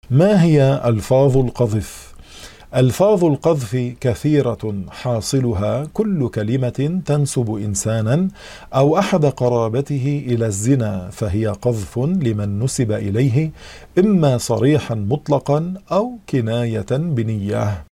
ما هي ألفاظ القذف؟ ألفاظ القذف كثيرة، حاصلها كل كلمة تنسب إنسانا أو أحد قرابته إلى الزنا، فهي قذف لمن نسب إليه، إما صريحا مطلقا أو كناية بنية.